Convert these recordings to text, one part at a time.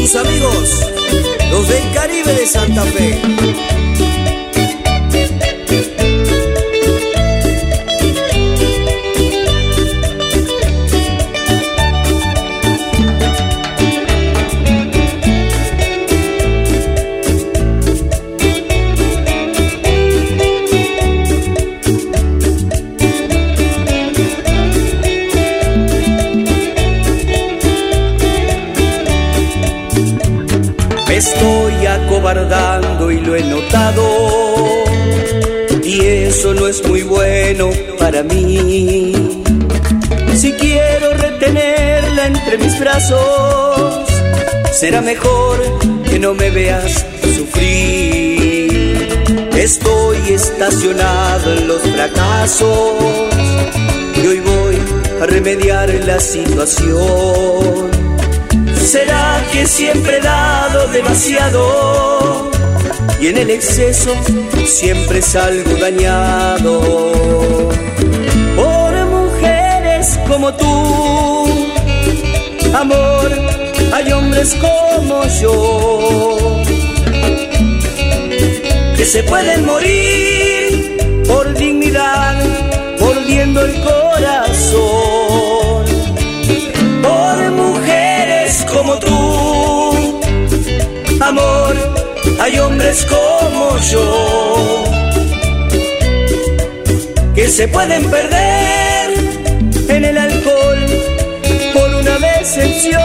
tus amigos, los del Caribe de Santa Fe. Me estoy acobardando y lo he notado, y eso no es muy bueno para mí. Si quiero retenerla entre mis brazos, será mejor que no me veas sufrir. Estoy estacionado en los fracasos y hoy voy a remediar la situación. ¿Será que siempre he dado demasiado y en el exceso siempre salgo dañado? Por mujeres como tú, amor, hay hombres como yo que se pueden morir por dignidad, mordiendo el corazón. Por mujeres como tú, amor, hay hombres como yo que se pueden perder en el alcohol por una decepción.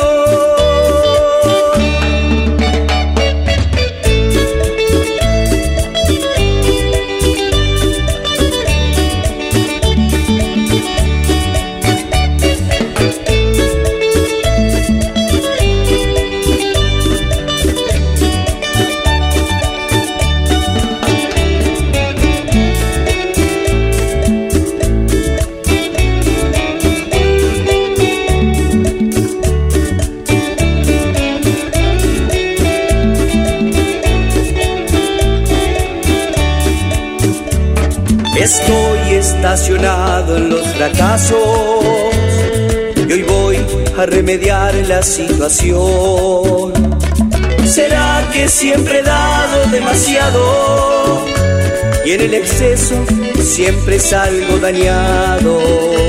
Estoy estacionado en los fracasos y hoy voy a remediar la situación. ¿Será que siempre he dado demasiado y en el exceso siempre salgo dañado?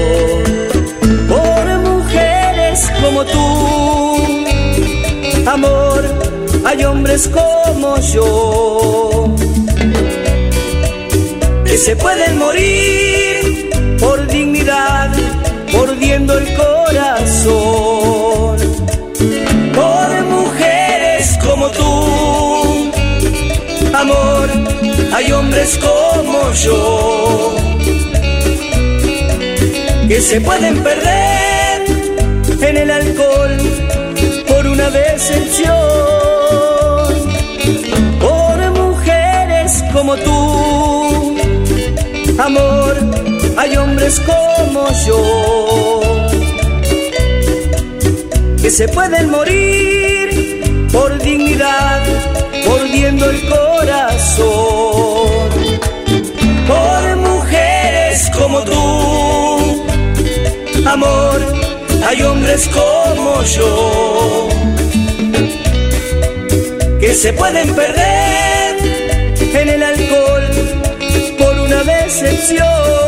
Por mujeres como tú, amor, hay hombres como yo que se pueden morir por dignidad, mordiendo el corazón. Por mujeres como tú, amor, hay hombres como yo que se pueden perder en el alcohol por una decepción. Por mujeres como tú, amor, hay hombres como yo que se pueden morir por dignidad, mordiendo el corazón. Por mujeres como tú, amor, hay hombres como yo que se pueden perder en el alcohol por una decepción.